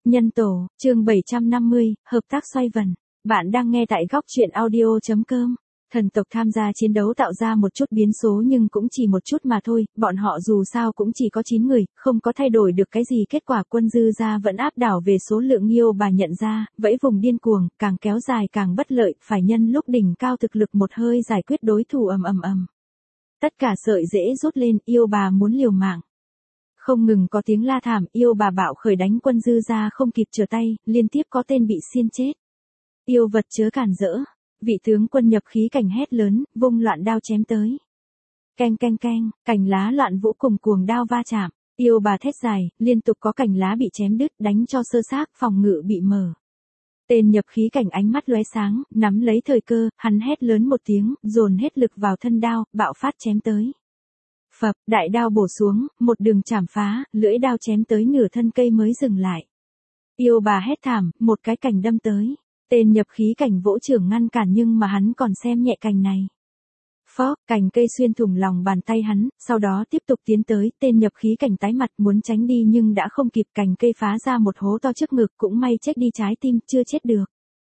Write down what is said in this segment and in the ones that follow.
Nhân tổ, chương 750, hợp tác xoay vần. Bạn đang nghe tại góc truyện audio.com. Thần tộc tham gia chiến đấu tạo ra một chút biến số nhưng cũng chỉ một chút mà thôi, bọn họ dù sao cũng chỉ có 9 người, không có thay đổi được cái gì, kết quả quân dư gia vẫn áp đảo về số lượng. Yêu bà nhận ra, vẫy vùng điên cuồng, càng kéo dài càng bất lợi, phải nhân lúc đỉnh cao thực lực một hơi giải quyết đối thủ. Tất cả sợi rễ rút lên, yêu bà muốn liều mạng. Không ngừng có tiếng la thảm, yêu bà bạo khởi đánh quân dư gia không kịp trở tay, liên tiếp có tên bị xiên chết. Yêu vật chớ cản rỡ. Vị tướng quân nhập khí cảnh hét lớn, vung loạn đao chém tới. Keng keng keng, cành lá loạn vũ cùng cuồng đao va chạm. Yêu bà thét dài, liên tục có cành lá bị chém đứt, đánh cho sơ xác, phòng ngự bị mở. Tên nhập khí cảnh ánh mắt lóe sáng, nắm lấy thời cơ, hắn hét lớn một tiếng, dồn hết lực vào thân đao, bạo phát chém tới. Phập, đại đao bổ xuống, một đường chảm phá, lưỡi đao chém tới nửa thân cây mới dừng lại. Yêu bà hét thảm, một cái cành đâm tới. Tên nhập khí cảnh vỗ trưởng ngăn cản nhưng mà hắn còn xem nhẹ cành này. Phó, cành cây xuyên thủng lòng bàn tay hắn, sau đó tiếp tục tiến tới, tên nhập khí cảnh tái mặt muốn tránh đi nhưng đã không kịp, cành cây phá ra một hố to trước ngực, cũng may chết đi trái tim, chưa chết được.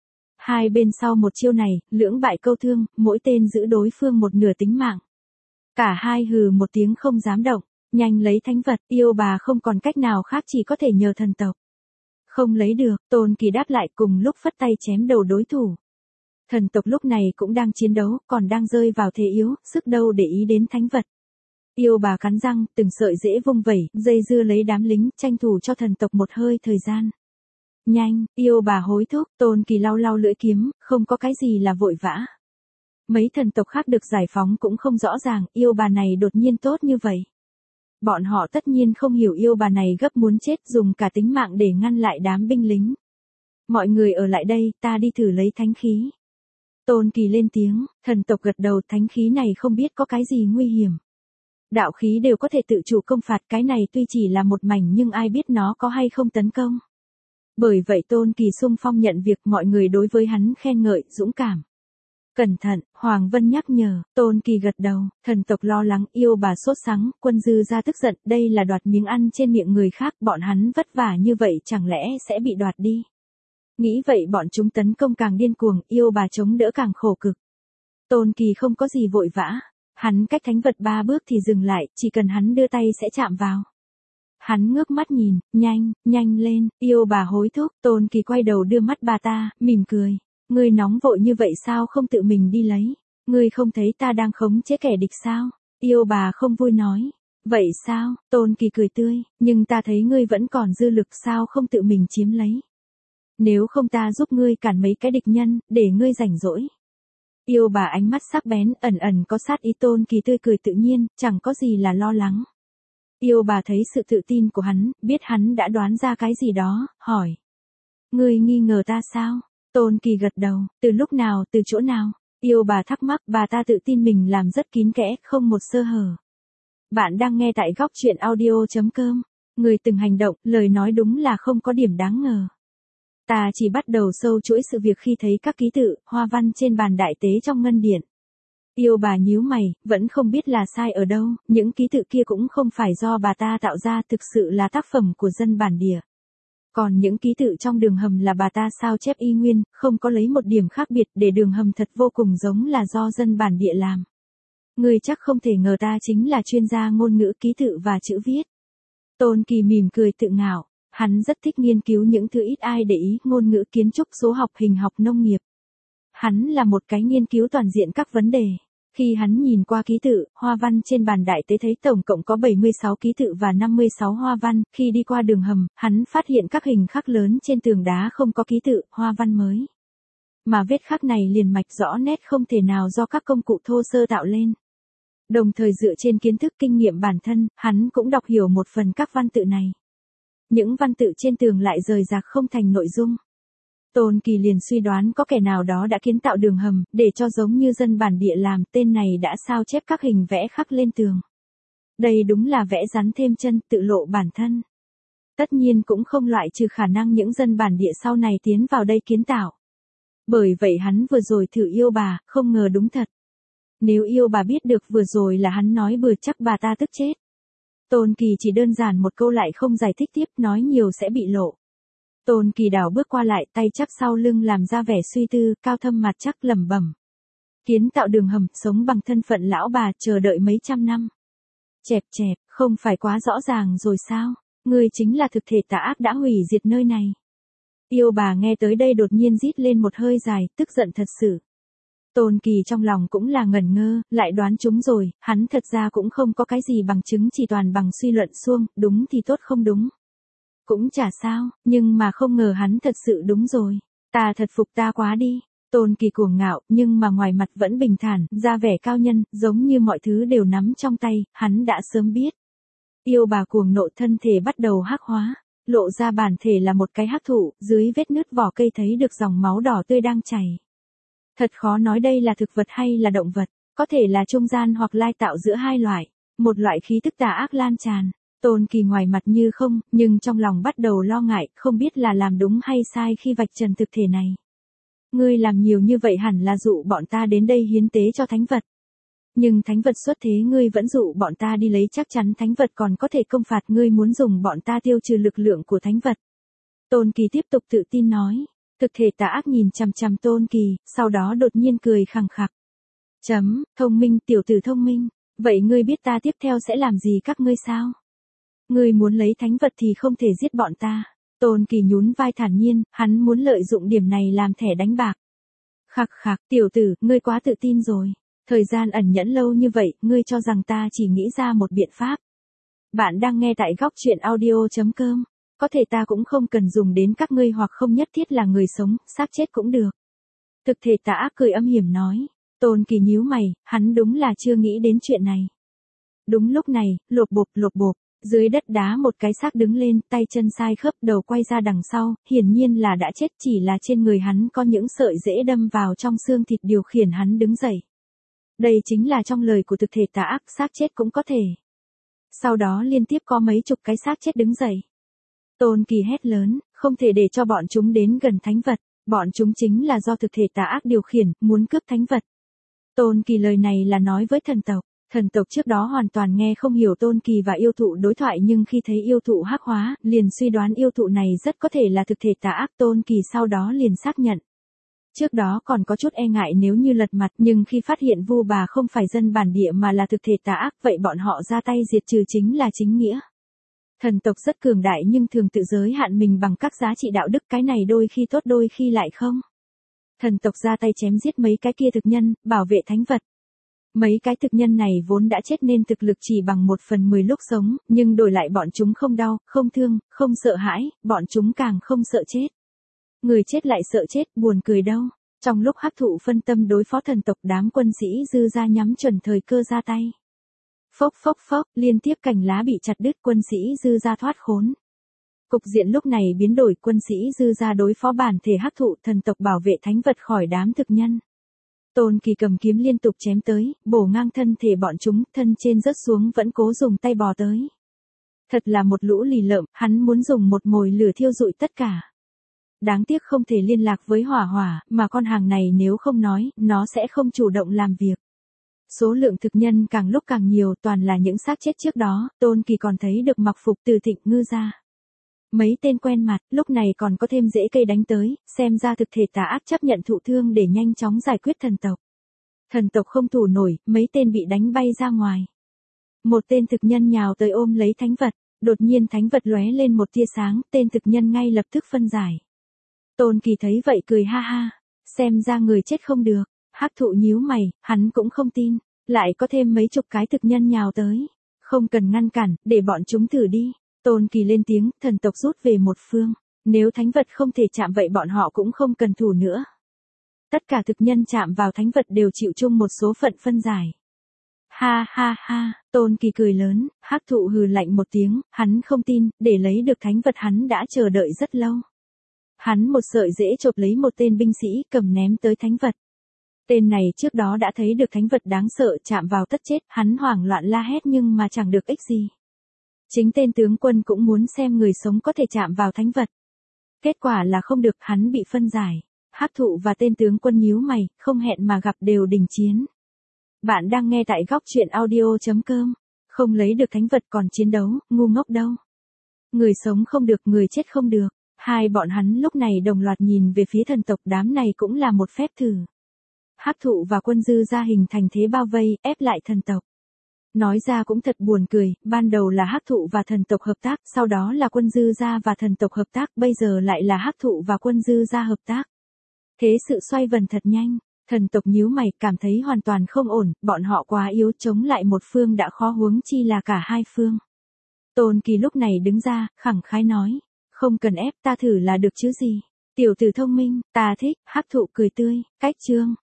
Hai bên sau một chiêu này, lưỡng bại câu thương, mỗi tên giữ đối phương một nửa tính mạng. Cả hai hừ một tiếng không dám động, nhanh lấy thánh vật, yêu bà không còn cách nào khác chỉ có thể nhờ thần tộc. Không lấy được, Tôn Kỳ đáp lại cùng lúc phất tay chém đầu đối thủ. Thần tộc lúc này cũng đang chiến đấu, còn đang rơi vào thế yếu, sức đâu để ý đến thánh vật. Yêu bà cắn răng, từng sợi rễ vung vẩy, dây dưa lấy đám lính, tranh thủ cho thần tộc một hơi thời gian. Nhanh, yêu bà hối thúc, Tôn Kỳ lau lau lưỡi kiếm, không có cái gì là vội vã. Mấy thần tộc khác được giải phóng cũng không rõ ràng, yêu bà này đột nhiên tốt như vậy. Bọn họ tất nhiên không hiểu yêu bà này gấp muốn chết, dùng cả tính mạng để ngăn lại đám binh lính. Mọi người ở lại đây, ta đi thử lấy thánh khí. Tôn Kỳ lên tiếng, thần tộc gật đầu, thánh khí này không biết có cái gì nguy hiểm. Đạo khí đều có thể tự chủ công phạt, cái này tuy chỉ là một mảnh nhưng ai biết nó có hay không tấn công. Bởi vậy Tôn Kỳ xung phong nhận việc, mọi người đối với hắn khen ngợi, dũng cảm. Cẩn thận, Hoàng Vân nhắc nhở, Tôn Kỳ gật đầu, thần tộc lo lắng, yêu bà sốt sắng, quân dư gia tức giận, đây là đoạt miếng ăn trên miệng người khác, bọn hắn vất vả như vậy chẳng lẽ sẽ bị đoạt đi. Nghĩ vậy bọn chúng tấn công càng điên cuồng, yêu bà chống đỡ càng khổ cực. Tôn Kỳ không có gì vội vã, hắn cách thánh vật 3 bước thì dừng lại, chỉ cần hắn đưa tay sẽ chạm vào. Hắn ngước mắt nhìn, nhanh lên, yêu bà hối thúc, Tôn Kỳ quay đầu đưa mắt bà ta, mỉm cười. Ngươi nóng vội như vậy sao không tự mình đi lấy? Ngươi không thấy ta đang khống chế kẻ địch sao? Yêu bà không vui nói. Vậy sao? Tôn Kỳ cười tươi, nhưng ta thấy ngươi vẫn còn dư lực, sao không tự mình chiếm lấy? Nếu không ta giúp ngươi cản mấy cái địch nhân, để ngươi rảnh rỗi. Yêu bà ánh mắt sắc bén, ẩn ẩn có sát ý. Tôn Kỳ tươi cười tự nhiên, chẳng có gì là lo lắng. Yêu bà thấy sự tự tin của hắn, biết hắn đã đoán ra cái gì đó, hỏi. Ngươi nghi ngờ ta sao? Tôn Kỳ gật đầu, từ lúc nào, từ chỗ nào? Yêu bà thắc mắc, bà ta tự tin mình làm rất kín kẽ, không một sơ hở. Bạn đang nghe tại góc truyện audio.com. Người từng hành động, lời nói đúng là không có điểm đáng ngờ. Ta chỉ bắt đầu sâu chuỗi sự việc khi thấy các ký tự, hoa văn trên bàn đại tế trong ngân điện. Yêu bà nhíu mày, vẫn không biết là sai ở đâu, những ký tự kia cũng không phải do bà ta tạo ra, thực sự là tác phẩm của dân bản địa. Còn những ký tự trong đường hầm là bà ta sao chép y nguyên, không có lấy một điểm khác biệt, để đường hầm thật vô cùng giống là do dân bản địa làm. Ngươi chắc không thể ngờ ta chính là chuyên gia ngôn ngữ ký tự và chữ viết. Tôn Kỳ mỉm cười tự ngạo, hắn rất thích nghiên cứu những thứ ít ai để ý, ngôn ngữ, kiến trúc, số học, hình học, nông nghiệp. Hắn là một cái nghiên cứu toàn diện các vấn đề. Khi hắn nhìn qua ký tự, hoa văn trên bàn đại tế thấy tổng cộng có 76 ký tự và 56 hoa văn, khi đi qua đường hầm, hắn phát hiện các hình khắc lớn trên tường đá không có ký tự, hoa văn mới. Mà vết khắc này liền mạch rõ nét, không thể nào do các công cụ thô sơ tạo lên. Đồng thời dựa trên kiến thức kinh nghiệm bản thân, hắn cũng đọc hiểu một phần các văn tự này. Những văn tự trên tường lại rời rạc không thành nội dung. Tôn Kỳ liền suy đoán có kẻ nào đó đã kiến tạo đường hầm, để cho giống như dân bản địa làm, tên này đã sao chép các hình vẽ khắc lên tường. Đây đúng là vẽ rắn thêm chân, tự lộ bản thân. Tất nhiên cũng không loại trừ khả năng những dân bản địa sau này tiến vào đây kiến tạo. Bởi vậy hắn vừa rồi thử yêu bà, không ngờ đúng thật. Nếu yêu bà biết được vừa rồi là hắn nói bừa chắc bà ta tức chết. Tôn Kỳ chỉ đơn giản một câu lại không giải thích tiếp, nói nhiều sẽ bị lộ. Tôn Kỳ đảo bước qua lại, tay chắp sau lưng làm ra vẻ suy tư, cao thâm mặt chắc lẩm bẩm. Kiến tạo đường hầm, sống bằng thân phận lão bà, chờ đợi mấy trăm năm. Chẹp chẹp, không phải quá rõ ràng rồi sao? Ngươi chính là thực thể tà ác đã hủy diệt nơi này. Yêu bà nghe tới đây đột nhiên rít lên một hơi dài, tức giận thật sự. Tôn Kỳ trong lòng cũng là ngẩn ngơ, lại đoán trúng rồi, hắn thật ra cũng không có cái gì bằng chứng, chỉ toàn bằng suy luận suông, đúng thì tốt không đúng. Cũng chả sao, nhưng mà không ngờ hắn thật sự đúng rồi. Ta thật phục ta quá đi. Tôn Kỳ cuồng ngạo, nhưng mà ngoài mặt vẫn bình thản, ra vẻ cao nhân, giống như mọi thứ đều nắm trong tay, hắn đã sớm biết. Yêu bà cuồng nộ, thân thể bắt đầu hắc hóa, lộ ra bản thể là một cái hắc thụ, dưới vết nứt vỏ cây thấy được dòng máu đỏ tươi đang chảy. Thật khó nói đây là thực vật hay là động vật, có thể là trung gian hoặc lai tạo giữa hai loại, một loại khí tức tà ác lan tràn. Tôn Kỳ ngoài mặt như không, nhưng trong lòng bắt đầu lo ngại, không biết là làm đúng hay sai khi vạch trần thực thể này. Ngươi làm nhiều như vậy hẳn là dụ bọn ta đến đây hiến tế cho thánh vật. Nhưng thánh vật xuất thế ngươi vẫn dụ bọn ta đi lấy, chắc chắn thánh vật còn có thể công phạt ngươi, muốn dùng bọn ta tiêu trừ lực lượng của thánh vật. Tôn Kỳ tiếp tục tự tin nói. Thực thể tà ác nhìn chằm chằm Tôn Kỳ, sau đó đột nhiên cười khằng khặc. Thông minh, tiểu tử thông minh. Vậy ngươi biết ta tiếp theo sẽ làm gì các ngươi sao? Ngươi muốn lấy thánh vật thì không thể giết bọn ta. Tôn Kỳ nhún vai thản nhiên, hắn muốn lợi dụng điểm này làm thẻ đánh bạc. Khặc khặc, tiểu tử, ngươi quá tự tin rồi. Thời gian ẩn nhẫn lâu như vậy, ngươi cho rằng ta chỉ nghĩ ra một biện pháp. Bạn đang nghe tại góc truyện audio.com. Có thể ta cũng không cần dùng đến các ngươi, hoặc không nhất thiết là người sống, xác chết cũng được. Thực thể tà ác cười âm hiểm nói. Tôn Kỳ nhíu mày, hắn đúng là chưa nghĩ đến chuyện này. Đúng lúc này, lộp bộp, dưới đất đá một cái xác đứng lên, tay chân sai khớp, đầu quay ra đằng sau, hiển nhiên là đã chết, chỉ là trên người hắn có những sợi rễ đâm vào trong xương thịt điều khiển hắn đứng dậy. Đây chính là trong lời của thực thể tà ác, xác chết cũng có thể. Sau đó liên tiếp có mấy chục cái xác chết đứng dậy. Tôn Kỳ hét lớn, không thể để cho bọn chúng đến gần thánh vật, bọn chúng chính là do thực thể tà ác điều khiển, muốn cướp thánh vật. Tôn Kỳ lời này là nói với thần tộc. Thần tộc trước đó hoàn toàn nghe không hiểu Tôn Kỳ và yêu thụ đối thoại, nhưng khi thấy yêu thụ hắc hóa, liền suy đoán yêu thụ này rất có thể là thực thể tà ác. Tôn Kỳ sau đó liền xác nhận. Trước đó còn có chút e ngại nếu như lật mặt, nhưng khi phát hiện Vu bà không phải dân bản địa mà là thực thể tà ác, vậy bọn họ ra tay diệt trừ chính là chính nghĩa. Thần tộc rất cường đại nhưng thường tự giới hạn mình bằng các giá trị đạo đức, cái này đôi khi tốt đôi khi lại không. Thần tộc ra tay chém giết mấy cái kia thực nhân, bảo vệ thánh vật. Mấy cái thực nhân này vốn đã chết nên thực lực chỉ bằng 1/10 lúc sống, nhưng đổi lại bọn chúng không đau, không thương, không sợ hãi, bọn chúng càng không sợ chết. Người chết lại sợ chết, buồn cười đâu. Trong lúc hắc thụ phân tâm đối phó thần tộc, đám quân sĩ dư ra nhắm chuẩn thời cơ ra tay. Phốc, liên tiếp cành lá bị chặt đứt, quân sĩ dư ra thoát khốn. Cục diện lúc này biến đổi, quân sĩ dư ra đối phó bản thể hắc thụ, thần tộc bảo vệ thánh vật khỏi đám thực nhân. Tôn Kỳ cầm kiếm liên tục chém tới, bổ ngang thân thể bọn chúng, thân trên rớt xuống vẫn cố dùng tay bò tới. Thật là một lũ lì lợm, hắn muốn dùng một mồi lửa thiêu rụi tất cả. Đáng tiếc không thể liên lạc với hỏa hỏa, mà con hàng này nếu không nói, nó sẽ không chủ động làm việc. Số lượng thực nhân càng lúc càng nhiều, toàn là những xác chết trước đó. Tôn Kỳ còn thấy được mặc phục Từ Thịnh Ngư ra. Mấy tên quen mặt, lúc này còn có thêm rễ cây đánh tới, xem ra thực thể tà ác chấp nhận thụ thương để nhanh chóng giải quyết thần tộc. Thần tộc không thủ nổi, mấy tên bị đánh bay ra ngoài. Một tên thực nhân nhào tới ôm lấy thánh vật, đột nhiên thánh vật lóe lên một tia sáng, tên thực nhân ngay lập tức phân giải. Tôn Kỳ thấy vậy cười ha ha, xem ra người chết không được. Hắc thụ nhíu mày, hắn cũng không tin, lại có thêm mấy chục cái thực nhân nhào tới. Không cần ngăn cản, để bọn chúng thử đi. Tôn Kỳ lên tiếng, thần tộc rút về một phương. Nếu thánh vật không thể chạm vậy bọn họ cũng không cần thủ nữa. Tất cả thực nhân chạm vào thánh vật đều chịu chung một số phận phân giải. Ha, Tôn Kỳ cười lớn, hắc thụ hừ lạnh một tiếng, hắn không tin, để lấy được thánh vật hắn đã chờ đợi rất lâu. Hắn một sợi rễ chộp lấy một tên binh sĩ, cầm ném tới thánh vật. Tên này trước đó đã thấy được thánh vật đáng sợ, chạm vào tất chết, hắn hoảng loạn la hét nhưng mà chẳng được ích gì. Chính tên tướng quân cũng muốn xem người sống có thể chạm vào thánh vật. Kết quả là không được, hắn bị phân giải. Hắc thụ và tên tướng quân nhíu mày, không hẹn mà gặp đều đình chiến. Bạn đang nghe tại góc truyện audio.com. Không lấy được thánh vật còn chiến đấu, ngu ngốc đâu. Người sống không được, người chết không được. Hai bọn hắn lúc này đồng loạt nhìn về phía thần tộc, đám này cũng là một phép thử. Hắc thụ và quân dư gia hình thành thế bao vây, ép lại thần tộc. Nói ra cũng thật buồn cười, ban đầu là hắc thụ và thần tộc hợp tác, sau đó là quân dư gia và thần tộc hợp tác, bây giờ lại là hắc thụ và quân dư gia hợp tác. Thế sự xoay vần thật nhanh, thần tộc nhíu mày, cảm thấy hoàn toàn không ổn, bọn họ quá yếu, chống lại một phương đã khó, huống chi là cả hai phương. Tôn Kỳ lúc này đứng ra, khẳng khái nói, không cần ép, ta thử là được chứ gì. Tiểu tử thông minh, ta thích. Hắc thụ cười tươi, cách chương.